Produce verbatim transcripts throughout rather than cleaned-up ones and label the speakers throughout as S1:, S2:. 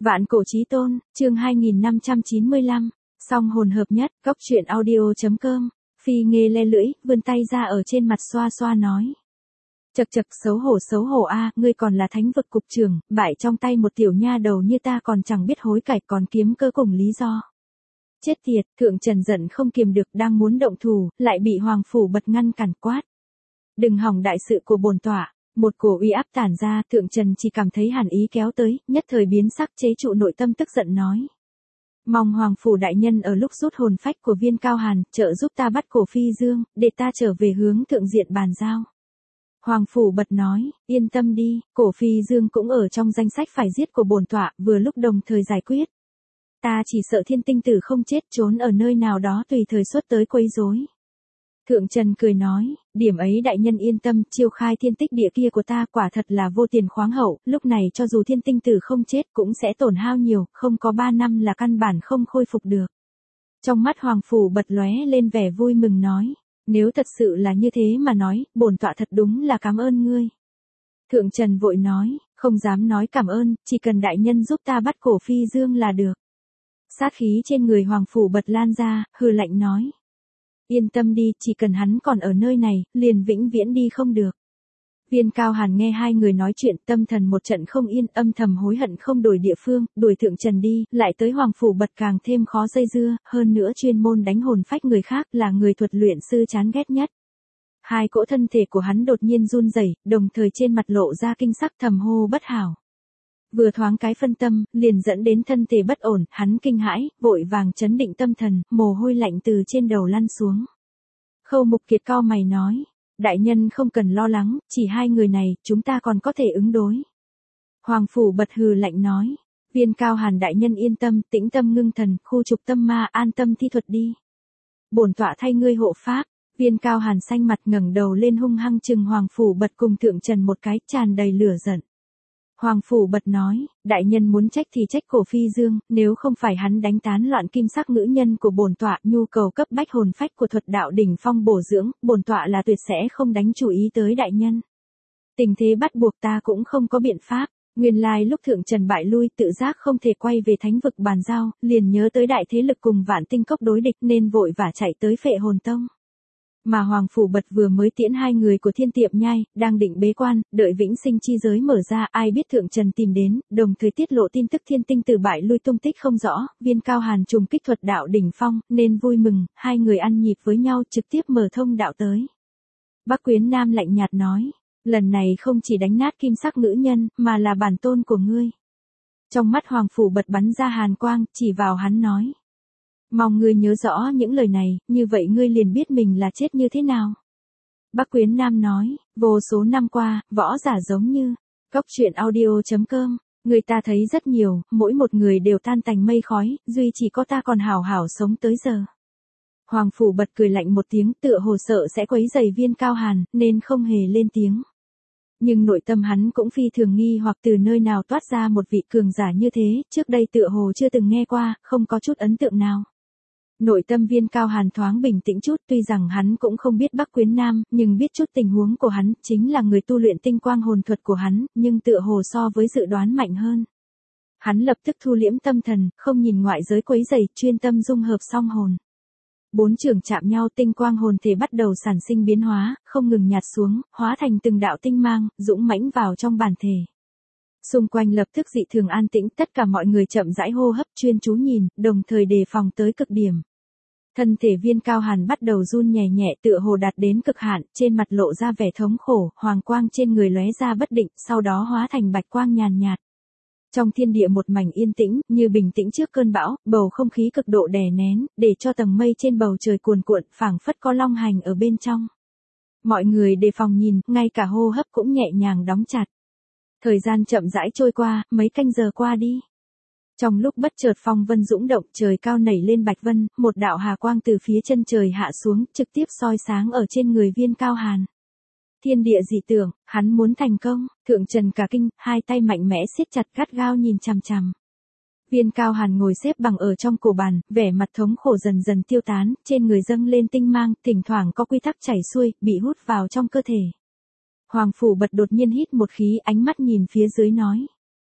S1: Vạn cổ chí tôn, chương hai nghìn năm trăm chín mươi lăm, song hồn hợp nhất, góc truyện audio chấm com, Phi Nghê le lưỡi, vươn tay ra ở trên mặt xoa xoa nói. Chật chật, xấu hổ xấu hổ a, ngươi còn là thánh vực cục trưởng, bại trong tay một tiểu nha đầu như ta còn chẳng biết hối cải còn kiếm cơ cùng lý do. Chết tiệt, thượng trần giận không kiềm được đang muốn động thủ, lại bị hoàng phủ bật ngăn cản quát. Đừng hỏng đại sự của bổn tọa. Một cổ uy áp tản ra, thượng trần chỉ cảm thấy hàn ý kéo tới, nhất thời biến sắc chế trụ nội tâm tức giận nói. Mong hoàng phủ đại nhân ở lúc rút hồn phách của Viên Cao Hàn, trợ giúp ta bắt cổ Phi Dương, để ta trở về hướng thượng diện bàn giao. Hoàng phủ bật nói, yên tâm đi, cổ Phi Dương cũng ở trong danh sách phải giết của bổn tọa, vừa lúc đồng thời giải quyết. Ta chỉ sợ thiên tinh tử không chết trốn ở nơi nào đó tùy thời xuất tới quấy rối. Thượng Trần cười nói, điểm ấy đại nhân yên tâm, chiêu khai thiên tích địa kia của ta quả thật là vô tiền khoáng hậu, lúc này cho dù thiên tinh tử không chết cũng sẽ tổn hao nhiều, không có ba năm là căn bản không khôi phục được. Trong mắt hoàng phủ bật lóe lên vẻ vui mừng nói, nếu thật sự là như thế mà nói, bổn tọa thật đúng là cảm ơn ngươi. Thượng Trần vội nói, không dám nói cảm ơn, chỉ cần đại nhân giúp ta bắt cổ Phi Dương là được. Sát khí trên người hoàng phủ bật lan ra, hừ lạnh nói. Yên tâm đi, chỉ cần hắn còn ở nơi này, liền vĩnh viễn đi không được. Viên Cao Hàn nghe hai người nói chuyện, tâm thần một trận không yên, âm thầm hối hận không đổi địa phương, đuổi thượng trần đi, lại tới hoàng phủ bật càng thêm khó dây dưa, hơn nữa chuyên môn đánh hồn phách người khác là người thuật luyện sư chán ghét nhất. Hai cỗ thân thể của hắn đột nhiên run rẩy, đồng thời trên mặt lộ ra kinh sắc thầm hô bất hảo. Vừa thoáng cái phân tâm, liền dẫn đến thân thể bất ổn, hắn kinh hãi, vội vàng chấn định tâm thần, mồ hôi lạnh từ trên đầu lăn xuống. Khâu Mục Kiệt cau mày nói, đại nhân không cần lo lắng, chỉ hai người này, chúng ta còn có thể ứng đối. Hoàng phủ bật hừ lạnh nói, Viên Cao Hàn đại nhân yên tâm, tĩnh tâm ngưng thần, khu trục tâm ma, an tâm thi thuật đi. Bổn tọa thay ngươi hộ pháp. Viên Cao Hàn xanh mặt ngẩng đầu lên hung hăng chừng hoàng phủ bật cùng thượng trần một cái, tràn đầy lửa giận. Hoàng phủ bật nói, đại nhân muốn trách thì trách cổ Phi Dương, nếu không phải hắn đánh tán loạn kim sắc nữ nhân của bổn tọa, nhu cầu cấp bách hồn phách của thuật đạo đỉnh phong bổ dưỡng, bổn tọa là tuyệt sẽ không đánh chú ý tới đại nhân. Tình thế bắt buộc ta cũng không có biện pháp, nguyên lai lúc thượng trần bại lui tự giác không thể quay về thánh vực bàn giao, liền nhớ tới đại thế lực cùng Vạn Tinh Cốc đối địch nên vội vã chạy tới Phệ Hồn Tông. Mà hoàng phủ bật vừa mới tiễn hai người của Thiên Tiệm Nhai, đang định bế quan, đợi vĩnh sinh chi giới mở ra, ai biết thượng trần tìm đến, đồng thời tiết lộ tin tức thiên tinh tử bại lui tung tích không rõ, Viên Cao Hàn trùng kích thuật đạo đỉnh phong, nên vui mừng, hai người ăn nhịp với nhau trực tiếp mở thông đạo tới. Bắc Quyến Nam lạnh nhạt nói, lần này không chỉ đánh nát kim sắc nữ nhân, mà là bản tôn của ngươi. Trong mắt hoàng phủ bật bắn ra hàn quang, chỉ vào hắn nói. Mong ngươi nhớ rõ những lời này, như vậy ngươi liền biết mình là chết như thế nào. Bắc Quyến Nam nói, vô số năm qua, võ giả giống như, góc truyện audio chấm com, người ta thấy rất nhiều, mỗi một người đều tan tành mây khói, duy chỉ có ta còn hảo hảo sống tới giờ. Hoàng phủ bật cười lạnh một tiếng, tựa hồ sợ sẽ quấy rầy Viên Cao Hàn, nên không hề lên tiếng. Nhưng nội tâm hắn cũng phi thường nghi hoặc từ nơi nào toát ra một vị cường giả như thế, trước đây tựa hồ chưa từng nghe qua, không có chút ấn tượng nào. Nội tâm Viên Cao Hàn thoáng bình tĩnh chút, tuy rằng hắn cũng không biết Bắc Quyến Nam, nhưng biết chút tình huống của hắn, chính là người tu luyện tinh quang hồn thuật của hắn, nhưng tựa hồ so với dự đoán mạnh hơn. Hắn lập tức thu liễm tâm thần, không nhìn ngoại giới quấy rầy, chuyên tâm dung hợp song hồn. Bốn trường chạm nhau, tinh quang hồn thể bắt đầu sản sinh biến hóa, không ngừng nhạt xuống, hóa thành từng đạo tinh mang, dũng mãnh vào trong bản thể. Xung quanh lập tức dị thường an tĩnh, tất cả mọi người chậm rãi hô hấp, chuyên chú nhìn, đồng thời đề phòng tới cực điểm. Thân thể Viên Cao Hàn bắt đầu run nhẹ nhẹ, tựa hồ đạt đến cực hạn, trên mặt lộ ra vẻ thống khổ, hoàng quang trên người lóe ra bất định, sau đó hóa thành bạch quang nhàn nhạt. Trong thiên địa một mảnh yên tĩnh, như bình tĩnh trước cơn bão, bầu không khí cực độ đè nén, để cho tầng mây trên bầu trời cuồn cuộn, phảng phất có long hành ở bên trong. Mọi người đề phòng nhìn, ngay cả hô hấp cũng nhẹ nhàng đóng chặt. Thời gian chậm rãi trôi qua, mấy canh giờ qua đi. Trong lúc bất chợt phong vân dũng động, trời cao nảy lên bạch vân, một đạo hà quang từ phía chân trời hạ xuống, trực tiếp soi sáng ở trên người Viên Cao Hàn. Thiên địa dị tưởng, hắn muốn thành công, thượng trần cả kinh, hai tay mạnh mẽ siết chặt gắt gao nhìn chằm chằm. Viên Cao Hàn ngồi xếp bằng ở trong cổ bàn, vẻ mặt thống khổ dần dần tiêu tán, trên người dâng lên tinh mang, thỉnh thoảng có quy tắc chảy xuôi, bị hút vào trong cơ thể. Hoàng phủ bật đột nhiên hít một khí, ánh mắt nhìn phía dưới nói.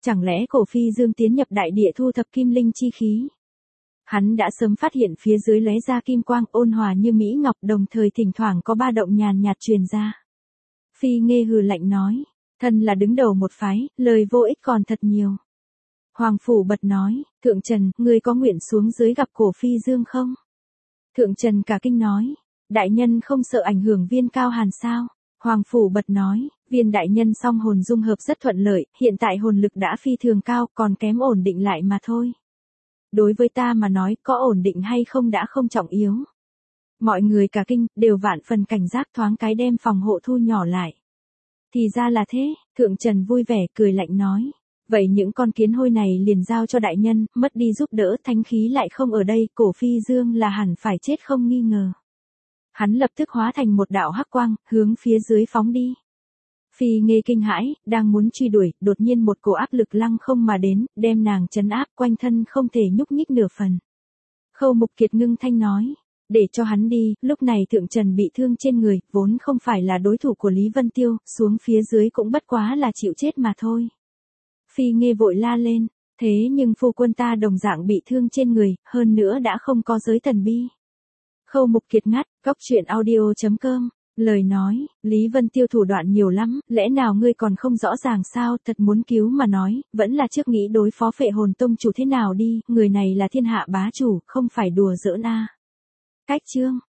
S1: Chẳng lẽ cổ phi dương tiến nhập đại địa thu thập kim linh chi khí? Hắn đã sớm phát hiện phía dưới lóe ra kim quang ôn hòa như mỹ ngọc, đồng thời thỉnh thoảng có ba động nhàn nhạt truyền ra. Phi Nghê hừ lạnh nói, thân là đứng đầu một phái, lời vô ích còn thật nhiều. Hoàng Phủ Bật nói, Thượng Trần, ngươi có nguyện xuống dưới gặp cổ phi dương không? Thượng Trần cả kinh nói, đại nhân không sợ ảnh hưởng Viên Cao Hàn sao? Hoàng Phủ Bật nói, Viên đại nhân song hồn dung hợp rất thuận lợi, hiện tại hồn lực đã phi thường cao, còn kém ổn định lại mà thôi. Đối với ta mà nói, có ổn định hay không đã không trọng yếu. Mọi người cả kinh, đều vạn phần cảnh giác, thoáng cái đem phòng hộ thu nhỏ lại. Thì ra là thế, Thượng Trần vui vẻ cười lạnh nói. Vậy những con kiến hôi này liền giao cho đại nhân, mất đi giúp đỡ, thánh khí lại không ở đây, cổ phi dương là hẳn phải chết không nghi ngờ. Hắn lập tức hóa thành một đạo hắc quang, hướng phía dưới phóng đi. Phi Nghê kinh hãi, đang muốn truy đuổi, đột nhiên một cổ áp lực lăng không mà đến, đem nàng trấn áp, quanh thân không thể nhúc nhích nửa phần. Khâu Mục Kiệt ngưng thanh nói, để cho hắn đi, lúc này Thượng Trần bị thương trên người, vốn không phải là đối thủ của Lý Vân Tiêu, xuống phía dưới cũng bất quá là chịu chết mà thôi. Phi Nghê vội la lên, thế nhưng phu quân ta đồng dạng bị thương trên người, hơn nữa đã không có giới thần bi. Khâu Mục Kiệt ngắt, góc truyện audio chấm com. Lời nói, Lý Vân Tiêu thủ đoạn nhiều lắm, lẽ nào ngươi còn không rõ ràng sao, thật muốn cứu mà nói, vẫn là trước nghĩ đối phó Phệ Hồn Tông chủ thế nào đi, người này là thiên hạ bá chủ, không phải đùa giỡn a. Cách chương